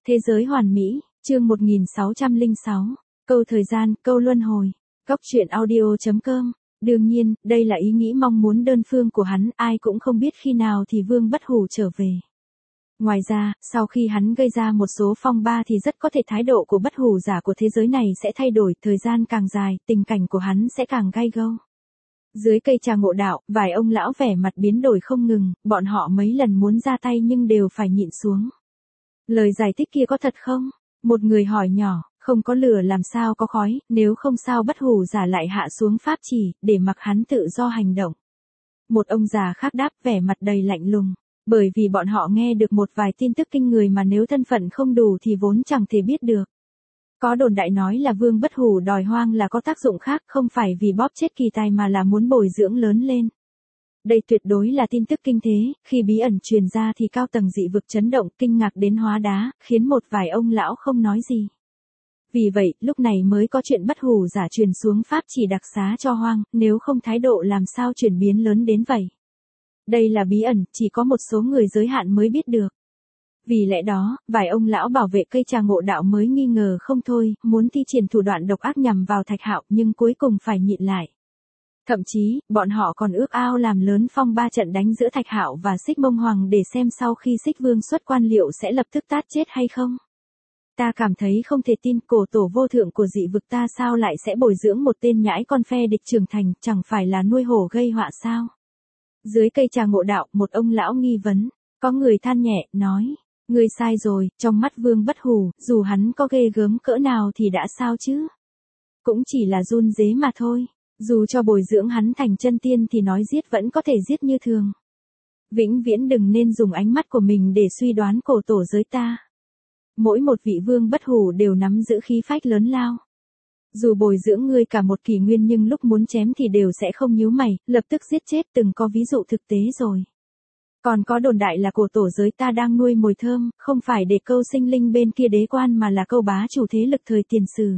Thế giới hoàn mỹ, chương 1606, câu thời gian, câu luân hồi. Góc truyện audio.com. Đương nhiên, đây là ý nghĩ mong muốn đơn phương của hắn, ai cũng không biết khi nào thì Vương Bất Hủ trở về. Ngoài ra, sau khi hắn gây ra một số phong ba thì rất có thể thái độ của bất hủ giả của thế giới này sẽ thay đổi, thời gian càng dài, tình cảnh của hắn sẽ càng gay gâu. Dưới cây trà ngộ đạo, vài ông lão vẻ mặt biến đổi không ngừng, bọn họ mấy lần muốn ra tay nhưng đều phải nhịn xuống. Lời giải thích kia có thật không? Một người hỏi nhỏ, không có lửa làm sao có khói, nếu không sao bất hủ giả lại hạ xuống pháp chỉ, để mặc hắn tự do hành động. Một ông già khác đáp vẻ mặt đầy lạnh lùng, bởi vì bọn họ nghe được một vài tin tức kinh người mà nếu thân phận không đủ thì vốn chẳng thể biết được. Có đồn đại nói là Vương Bất Hủ đòi hoang là có tác dụng khác, không phải vì bóp chết kỳ tài mà là muốn bồi dưỡng lớn lên. Đây tuyệt đối là tin tức kinh thế, khi bí ẩn truyền ra thì cao tầng dị vực chấn động, kinh ngạc đến hóa đá, khiến một vài ông lão không nói gì. Vì vậy, lúc này mới có chuyện bất hủ giả truyền xuống pháp chỉ đặc xá cho hoang, nếu không thái độ làm sao chuyển biến lớn đến vậy. Đây là bí ẩn, chỉ có một số người giới hạn mới biết được. Vì lẽ đó, vài ông lão bảo vệ cây trà ngộ đạo mới nghi ngờ không thôi, muốn thi triển thủ đoạn độc ác nhằm vào Thạch Hạo nhưng cuối cùng phải nhịn lại. Thậm chí, bọn họ còn ước ao làm lớn phong ba trận đánh giữa Thạch Hạo và Xích Mông Hoàng để xem sau khi Xích Vương xuất quan liệu sẽ lập tức tát chết hay không. Ta cảm thấy không thể tin cổ tổ vô thượng của dị vực ta sao lại sẽ bồi dưỡng một tên nhãi con phe địch trưởng thành, chẳng phải là nuôi hổ gây họa sao. Dưới cây trà ngộ đạo, một ông lão nghi vấn, có người than nhẹ, nói, ngươi sai rồi, trong mắt Vương Bất Hủ, dù hắn có ghê gớm cỡ nào thì đã sao chứ. Cũng chỉ là run rế mà thôi. Dù cho bồi dưỡng hắn thành chân tiên thì nói giết vẫn có thể giết như thường. Vĩnh viễn đừng nên dùng ánh mắt của mình để suy đoán cổ tổ giới ta. Mỗi một vị Vương Bất Hủ đều nắm giữ khí phách lớn lao. Dù bồi dưỡng ngươi cả một kỷ nguyên nhưng lúc muốn chém thì đều sẽ không nhíu mày, lập tức giết chết, từng có ví dụ thực tế rồi. Còn có đồn đại là cổ tổ giới ta đang nuôi mồi thơm, không phải để câu sinh linh bên kia đế quan mà là câu bá chủ thế lực thời tiền sử.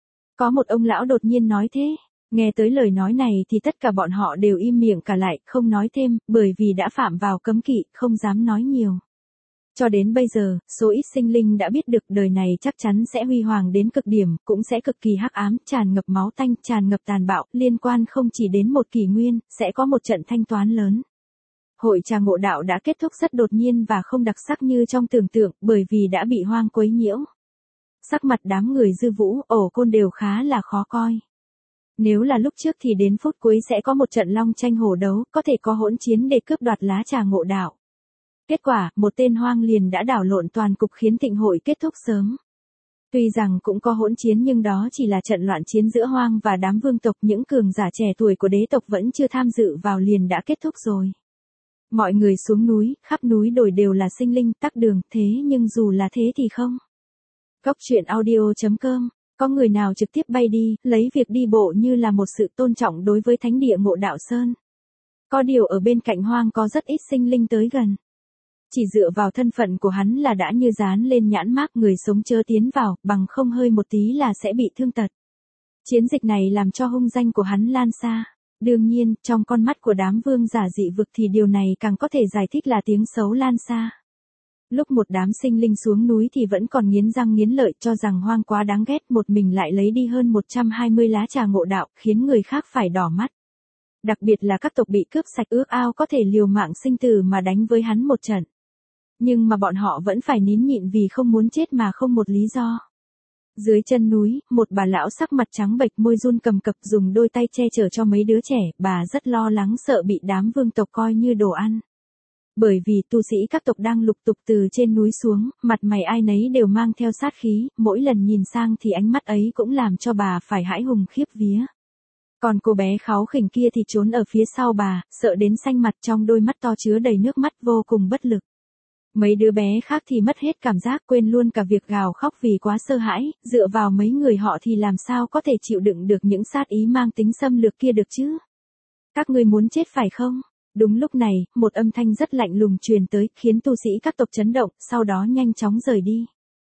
Có một ông lão đột nhiên nói thế. Nghe tới lời nói này thì tất cả bọn họ đều im miệng cả lại, không nói thêm, bởi vì đã phạm vào cấm kỵ, không dám nói nhiều. Cho đến bây giờ, số ít sinh linh đã biết được đời này chắc chắn sẽ huy hoàng đến cực điểm, cũng sẽ cực kỳ hắc ám, tràn ngập máu tanh, tràn ngập tàn bạo, liên quan không chỉ đến một kỷ nguyên, sẽ có một trận thanh toán lớn. Hội trà ngộ đạo đã kết thúc rất đột nhiên và không đặc sắc như trong tưởng tượng, bởi vì đã bị hoang quấy nhiễu. Sắc mặt đám người Dư Vũ, Ổ Côn đều khá là khó coi. Nếu là lúc trước thì đến phút cuối sẽ có một trận long tranh hổ đấu, có thể có hỗn chiến để cướp đoạt lá trà ngộ đạo. Kết quả, một tên hoang liền đã đảo lộn toàn cục khiến thịnh hội kết thúc sớm. Tuy rằng cũng có hỗn chiến nhưng đó chỉ là trận loạn chiến giữa hoang và đám vương tộc, những cường giả trẻ tuổi của đế tộc vẫn chưa tham dự vào liền đã kết thúc rồi. Mọi người xuống núi, khắp núi đồi đều là sinh linh, tắc đường, thế nhưng dù là thế thì không. Góc truyện audio.com. Có người nào trực tiếp bay đi, lấy việc đi bộ như là một sự tôn trọng đối với thánh địa Ngộ Đạo Sơn. Có điều ở bên cạnh hoang có rất ít sinh linh tới gần. Chỉ dựa vào thân phận của hắn là đã như dán lên nhãn mác người sống chớ tiến vào, bằng không hơi một tí là sẽ bị thương tật. Chiến dịch này làm cho hung danh của hắn lan xa. Đương nhiên, trong con mắt của đám vương giả dị vực thì điều này càng có thể giải thích là tiếng xấu lan xa. Lúc một đám sinh linh xuống núi thì vẫn còn nghiến răng nghiến lợi cho rằng hoang quá đáng ghét, một mình lại lấy đi hơn 120 lá trà ngộ đạo, khiến người khác phải đỏ mắt. Đặc biệt là các tộc bị cướp sạch ước ao có thể liều mạng sinh tử mà đánh với hắn một trận. Nhưng mà bọn họ vẫn phải nín nhịn vì không muốn chết mà không một lý do. Dưới chân núi, một bà lão sắc mặt trắng bệch, môi run cầm cập dùng đôi tay che chở cho mấy đứa trẻ, bà rất lo lắng sợ bị đám vương tộc coi như đồ ăn. Bởi vì tu sĩ các tộc đang lục tục từ trên núi xuống, mặt mày ai nấy đều mang theo sát khí, mỗi lần nhìn sang thì ánh mắt ấy cũng làm cho bà phải hãi hùng khiếp vía. Còn cô bé kháu khỉnh kia thì trốn ở phía sau bà, sợ đến xanh mặt, trong đôi mắt to chứa đầy nước mắt, vô cùng bất lực. Mấy đứa bé khác thì mất hết cảm giác, quên luôn cả việc gào khóc vì quá sợ hãi, dựa vào mấy người họ thì làm sao có thể chịu đựng được những sát ý mang tính xâm lược kia được chứ? Các ngươi muốn chết phải không? Đúng lúc này, một âm thanh rất lạnh lùng truyền tới, khiến tu sĩ các tộc chấn động, sau đó nhanh chóng rời đi.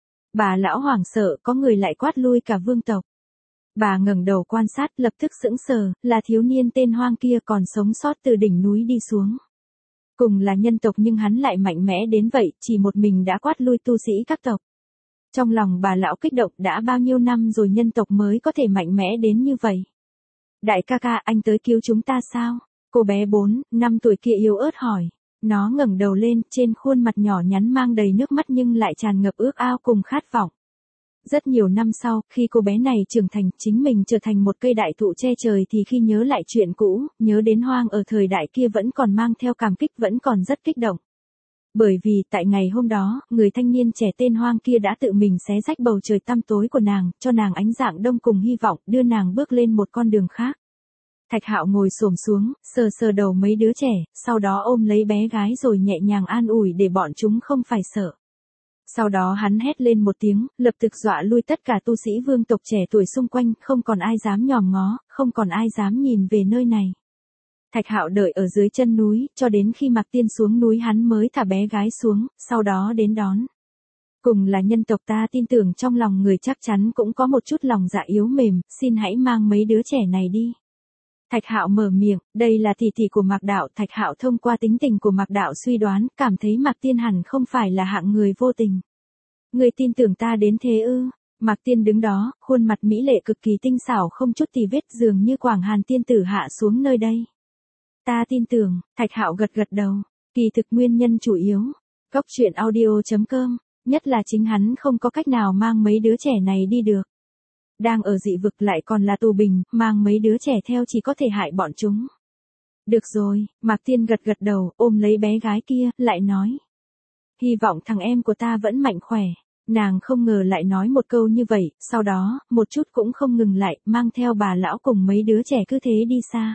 Bà lão hoảng sợ, có người lại quát lui cả vương tộc. Bà ngẩng đầu quan sát, lập tức sững sờ, là thiếu niên tên hoang kia còn sống sót từ đỉnh núi đi xuống. Cùng là nhân tộc nhưng hắn lại mạnh mẽ đến vậy, chỉ một mình đã quát lui tu sĩ các tộc. Trong lòng bà lão kích động, đã bao nhiêu năm rồi nhân tộc mới có thể mạnh mẽ đến như vậy. Đại ca ca, anh tới cứu chúng ta sao? Cô bé 4, 5 tuổi kia yếu ớt hỏi. Nó ngẩng đầu lên, trên khuôn mặt nhỏ nhắn mang đầy nước mắt nhưng lại tràn ngập ước ao cùng khát vọng. Rất nhiều năm sau, khi cô bé này trưởng thành, chính mình trở thành một cây đại thụ che trời thì khi nhớ lại chuyện cũ, nhớ đến Hoang ở thời đại kia vẫn còn mang theo cảm kích, vẫn còn rất kích động. Bởi vì, tại ngày hôm đó, người thanh niên trẻ tên Hoang kia đã tự mình xé rách bầu trời tăm tối của nàng, cho nàng ánh dạng đông cùng hy vọng, đưa nàng bước lên một con đường khác. Thạch Hạo ngồi xổm xuống, sờ sờ đầu mấy đứa trẻ, sau đó ôm lấy bé gái rồi nhẹ nhàng an ủi để bọn chúng không phải sợ. Sau đó hắn hét lên một tiếng, lập tức dọa lui tất cả tu sĩ vương tộc trẻ tuổi xung quanh, không còn ai dám nhòm ngó, không còn ai dám nhìn về nơi này. Thạch Hạo đợi ở dưới chân núi, cho đến khi Mạc Tiên xuống núi hắn mới thả bé gái xuống, sau đó đến đón. Cùng là nhân tộc, ta tin tưởng trong lòng người chắc chắn cũng có một chút lòng dạ yếu mềm, xin hãy mang mấy đứa trẻ này đi. Thạch Hạo mở miệng, đây là tỷ tỷ của Mạc Đạo. Thạch Hạo thông qua tính tình của Mạc Đạo suy đoán, cảm thấy Mạc Tiên hẳn không phải là hạng người vô tình. Người tin tưởng ta đến thế ư? Mạc Tiên đứng đó, khuôn mặt mỹ lệ cực kỳ tinh xảo không chút tì vết, dường như Quảng Hàn tiên tử hạ xuống nơi đây. Ta tin tưởng, Thạch Hạo gật gật đầu. Kỳ thực nguyên nhân chủ yếu, Cốc truyện audio.com, nhất là chính hắn không có cách nào mang mấy đứa trẻ này đi được. Đang ở dị vực lại còn là tù binh, mang mấy đứa trẻ theo chỉ có thể hại bọn chúng. Được rồi, Mạc Tiên gật gật đầu, ôm lấy bé gái kia, lại nói. Hy vọng thằng em của ta vẫn mạnh khỏe. Nàng không ngờ lại nói một câu như vậy, sau đó, một chút cũng không ngừng lại, mang theo bà lão cùng mấy đứa trẻ cứ thế đi xa.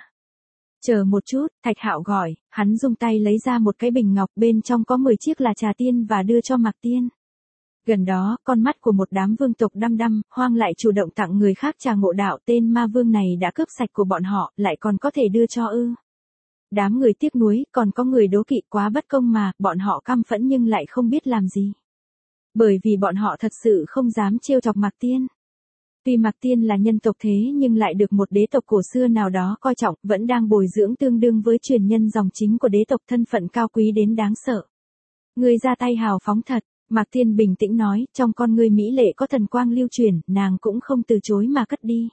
Chờ một chút, Thạch Hạo gọi, hắn dùng tay lấy ra một cái bình ngọc, bên trong có 10 chiếc là trà tiên và đưa cho Mạc Tiên. Gần đó, con mắt của một đám vương tộc đăm đăm, Hoang lại chủ động tặng người khác trà ngộ đạo, tên ma vương này đã cướp sạch của bọn họ, lại còn có thể đưa cho ư. Đám người tiếc nuối, còn có người đố kỵ, quá bất công mà, bọn họ căm phẫn nhưng lại không biết làm gì. Bởi vì bọn họ thật sự không dám trêu chọc Mạc Tiên. Tuy Mạc Tiên là nhân tộc thế nhưng lại được một đế tộc cổ xưa nào đó coi trọng, vẫn đang bồi dưỡng tương đương với truyền nhân dòng chính của đế tộc, thân phận cao quý đến đáng sợ. Người ra tay hào phóng thật, Mạc Tiên bình tĩnh nói, trong con ngươi mỹ lệ có thần quang lưu truyền, nàng cũng không từ chối mà cất đi.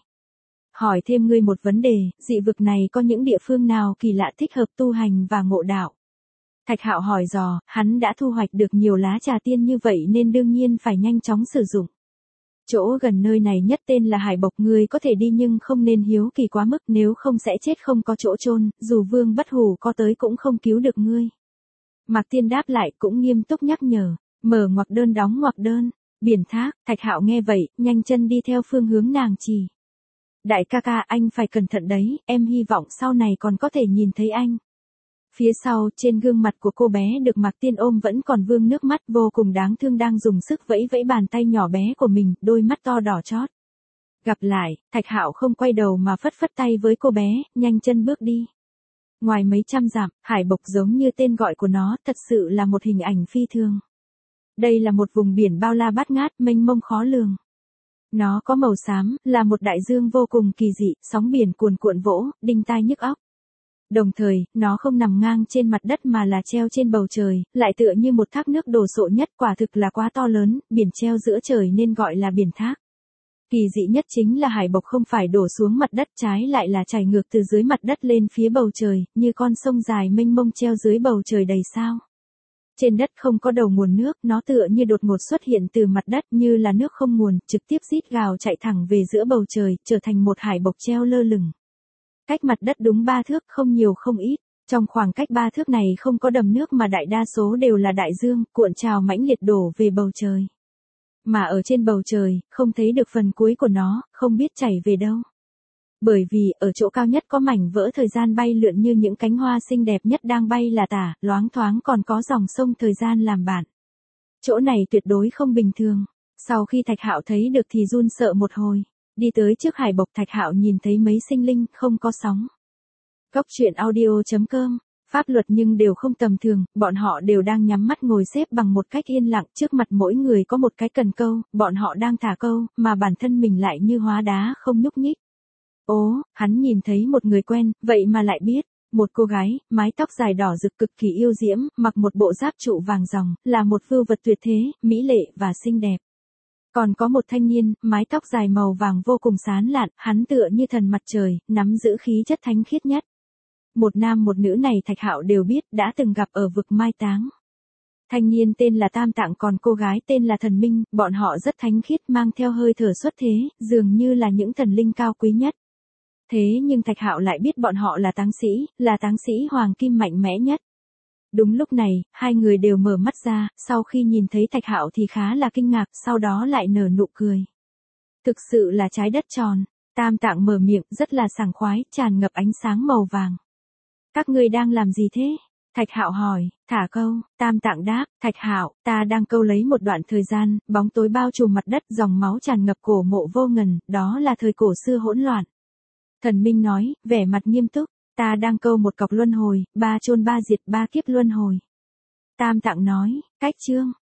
Hỏi thêm ngươi một vấn đề, dị vực này có những địa phương nào kỳ lạ thích hợp tu hành và ngộ đạo? Thạch Hạo hỏi dò, hắn đã thu hoạch được nhiều lá trà tiên như vậy nên đương nhiên phải nhanh chóng sử dụng. Chỗ gần nơi này nhất tên là Hải Bộc, ngươi có thể đi nhưng không nên hiếu kỳ quá mức, nếu không sẽ chết không có chỗ chôn, dù Vương Bất Hủ có tới cũng không cứu được ngươi. Mạc Tiên đáp lại, cũng nghiêm túc nhắc nhở, mở ngoặc đơn đóng ngoặc đơn, biển thác. Thạch Hạo nghe vậy, nhanh chân đi theo phương hướng nàng chỉ. Đại ca ca, anh phải cẩn thận đấy, em hy vọng sau này còn có thể nhìn thấy anh. Phía sau, trên gương mặt của cô bé được Mạc Tiên ôm vẫn còn vương nước mắt, vô cùng đáng thương, đang dùng sức vẫy vẫy bàn tay nhỏ bé của mình, đôi mắt to đỏ chót. Gặp lại, Thạch Hạo không quay đầu mà phất phất tay với cô bé, nhanh chân bước đi. Ngoài mấy trăm dặm, Hải Bộc giống như tên gọi của nó, thật sự là một hình ảnh phi thường. Đây là một vùng biển bao la bát ngát, mênh mông khó lường. Nó có màu xám, là một đại dương vô cùng kỳ dị, sóng biển cuồn cuộn vỗ, đinh tai nhức óc. Đồng thời, nó không nằm ngang trên mặt đất mà là treo trên bầu trời, lại tựa như một thác nước đồ sộ nhất, quả thực là quá to lớn, biển treo giữa trời nên gọi là biển thác. Kỳ dị nhất chính là Hải Bộc không phải đổ xuống mặt đất, trái lại là chảy ngược từ dưới mặt đất lên phía bầu trời, như con sông dài mênh mông treo dưới bầu trời đầy sao. Trên đất không có đầu nguồn nước, nó tựa như đột ngột xuất hiện từ mặt đất, như là nước không nguồn, trực tiếp rít gào chạy thẳng về giữa bầu trời, trở thành một Hải Bộc treo lơ lửng. Cách mặt đất đúng 3 thước, không nhiều không ít. Trong khoảng cách 3 thước này không có đầm nước mà đại đa số đều là đại dương, cuộn trào mãnh liệt đổ về bầu trời. Mà ở trên bầu trời, không thấy được phần cuối của nó, không biết chảy về đâu. Bởi vì, ở chỗ cao nhất có mảnh vỡ thời gian bay lượn như những cánh hoa xinh đẹp nhất đang bay là tả, loáng thoáng còn có dòng sông thời gian làm bạn. Chỗ này tuyệt đối không bình thường. Sau khi Thạch Hạo thấy được thì run sợ một hồi. Đi tới trước Hải Bộc, Thạch Hạo nhìn thấy mấy sinh linh, không có sóng. Cốc truyện audio.com, pháp luật nhưng đều không tầm thường, bọn họ đều đang nhắm mắt ngồi xếp bằng một cách yên lặng, trước mặt mỗi người có một cái cần câu, bọn họ đang thả câu, mà bản thân mình lại như hóa đá không nhúc nhích. Ố, hắn nhìn thấy một người quen, vậy mà lại biết, một cô gái, mái tóc dài đỏ rực cực kỳ yêu diễm, mặc một bộ giáp trụ vàng ròng, là một vưu vật tuyệt thế, mỹ lệ và xinh đẹp. Còn có một thanh niên, mái tóc dài màu vàng vô cùng sáng lạn, hắn tựa như thần mặt trời, nắm giữ khí chất thánh khiết nhất. Một nam một nữ này Thạch Hạo đều biết, đã từng gặp ở vực mai táng. Thanh niên tên là Tam Tạng, còn cô gái tên là Thần Minh, bọn họ rất thánh khiết, mang theo hơi thở xuất thế, dường như là những thần linh cao quý nhất. Thế nhưng Thạch Hạo lại biết bọn họ là táng sĩ hoàng kim mạnh mẽ nhất. Đúng lúc này, hai người đều mở mắt ra, sau khi nhìn thấy Thạch Hạo thì khá là kinh ngạc, sau đó lại nở nụ cười. Thực sự là trái đất tròn. Tam Tạng mở miệng, rất là sảng khoái, tràn ngập ánh sáng màu vàng. Các ngươi đang làm gì thế? Thạch Hạo hỏi. Thả câu. Tam Tạng đáp. Thạch Hạo, ta đang câu lấy một đoạn thời gian, bóng tối bao trùm mặt đất, dòng máu tràn ngập cổ mộ vô ngần, đó là thời cổ xưa hỗn loạn. Thần Minh nói, vẻ mặt nghiêm túc. Ta đang câu một cọc luân hồi, 3 chôn 3 diệt 3 kiếp luân hồi. Tam Tạng nói, cách chương.